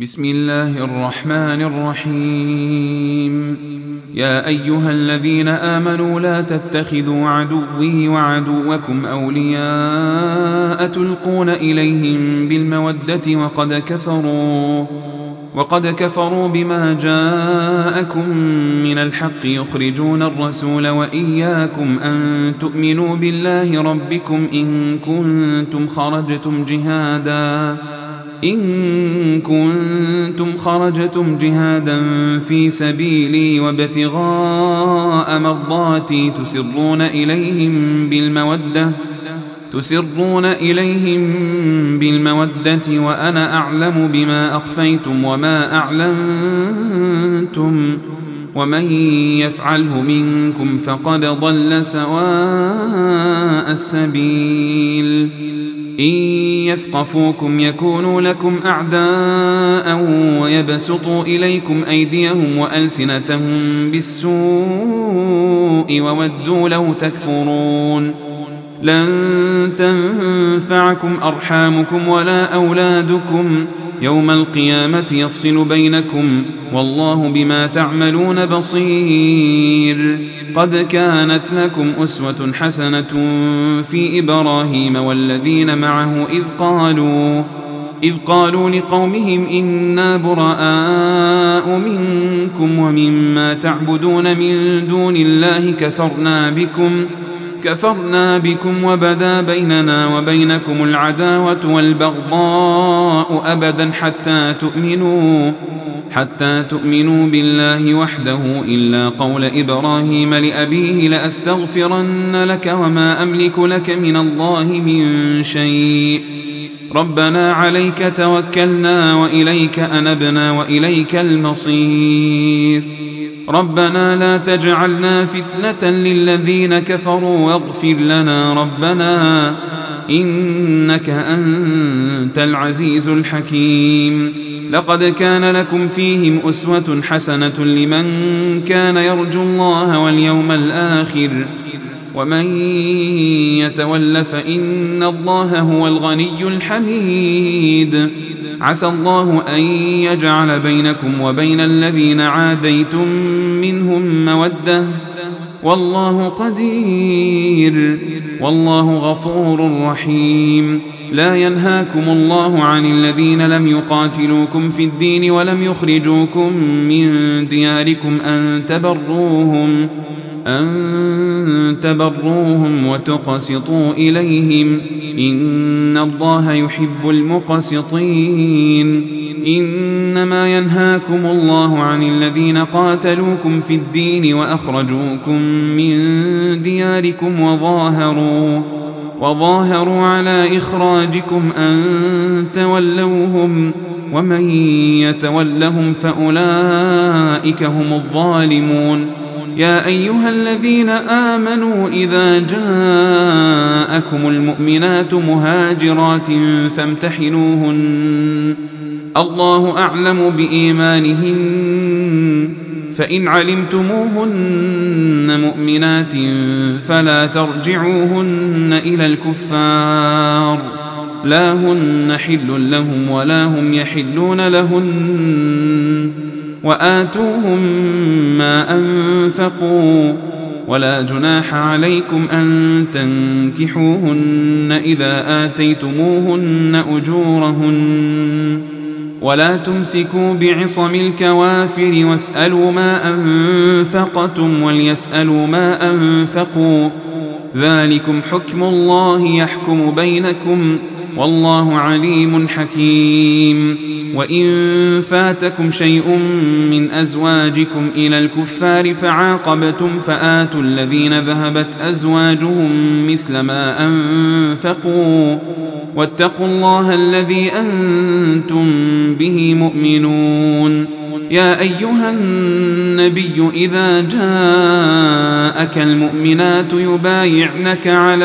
بسم الله الرحمن الرحيم. يا أيها الذين آمنوا لا تتخذوا عدوي وعدوكم أولياء تلقون إليهم بالمودة وقد كفروا بما جاءكم من الحق يخرجون الرسول وإياكم أن تؤمنوا بالله ربكم إن كنتم خرجتم جهادا في سبيلي وابتغاء مرضاتي تسرون إليهم بالمودة وأنا أعلم بما أخفيتم وما أعلنتم ومن يفعله منكم فقد ضل سواء السبيل. إن يثقفوكم يكونوا لكم أعداء ويبسطوا إليكم أيديهم وألسنتهم بالسوء وودوا لو تكفرون. لن تنفعكم أرحامكم ولا أولادكم يوم القيامة يفصل بينكم والله بما تعملون بصير. قد كانت لكم أسوة حسنة في إبراهيم والذين معه إذ قالوا لقومهم إنا براء منكم ومما تعبدون من دون الله كفرنا بكم وبدا بيننا وبينكم العداوة والبغضاء أبدا حتى تؤمنوا بالله وحده إلا قول إبراهيم لأبيه لأستغفرن لك وما أملك لك من الله من شيء ربنا عليك توكلنا وإليك أنبنا وإليك المصير. ربنا لا تجعلنا فتنة للذين كفروا واغفر لنا ربنا إنك أنت العزيز الحكيم. لقد كان لكم فيهم أسوة حسنة لمن كان يرجو الله واليوم الآخر ومن يتول فإن الله هو الغني الحميد. عسى الله أن يجعل بينكم وبين الذين عاديتم منهم مودة والله قدير والله غفور رحيم. لا ينهاكم الله عن الذين لم يقاتلوكم في الدين ولم يخرجوكم من دياركم أن تبروهم وتقسطوا إليهم إن الله يحب المقسطين. إنما ينهاكم الله عن الذين قاتلوكم في الدين وأخرجوكم من دياركم وظاهروا على إخراجكم أن تولوهم ومن يتولهم فأولئك هم الظالمون. يا أيها الذين آمنوا إذا جاءكم المؤمنات مهاجرات فامتحنوهن الله أعلم بإيمانهن فإن علمتموهن مؤمنات فلا ترجعوهن إلى الكفار لا هن حل لهم ولا هم يحلون لهن وآتوهم ما أنفقوا ولا جناح عليكم أن تنكحوهن إذا آتيتموهن أجورهن ولا تمسكوا بعصم الكوافر واسألوا ما أنفقتم وليسألوا ما أنفقوا ذلكم حكم الله يحكم بينكم والله عليم حكيم. وإن فاتكم شيء من أزواجكم إلى الكفار فعاقبتم فآتوا الذين ذهبت أزواجهم مثل ما أنفقوا واتقوا الله الذي أنتم به مؤمنون. يا أيها النبي إذا جاءك المؤمنات يبايعنك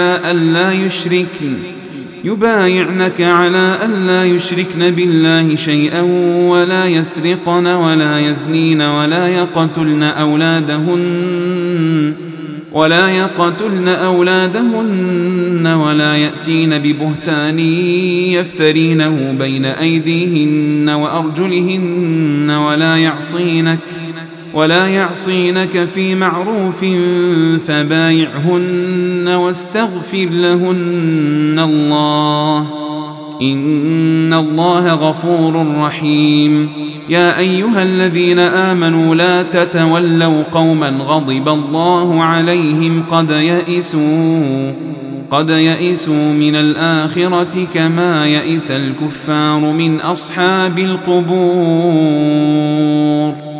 على ألا يشركن بالله شيئا ولا يسرقن ولا يزنين ولا يقتلن أولادهن ولا يأتين ببهتان يفترينه بين أيديهن وأرجلهن ولا يعصينك في معروف فبايعهن واستغفر لهن الله إن الله غفور رحيم. يا أيها الذين آمنوا لا تتولوا قوما غضب الله عليهم قد يئسوا من الآخرة كما يئس الكفار من أصحاب القبور.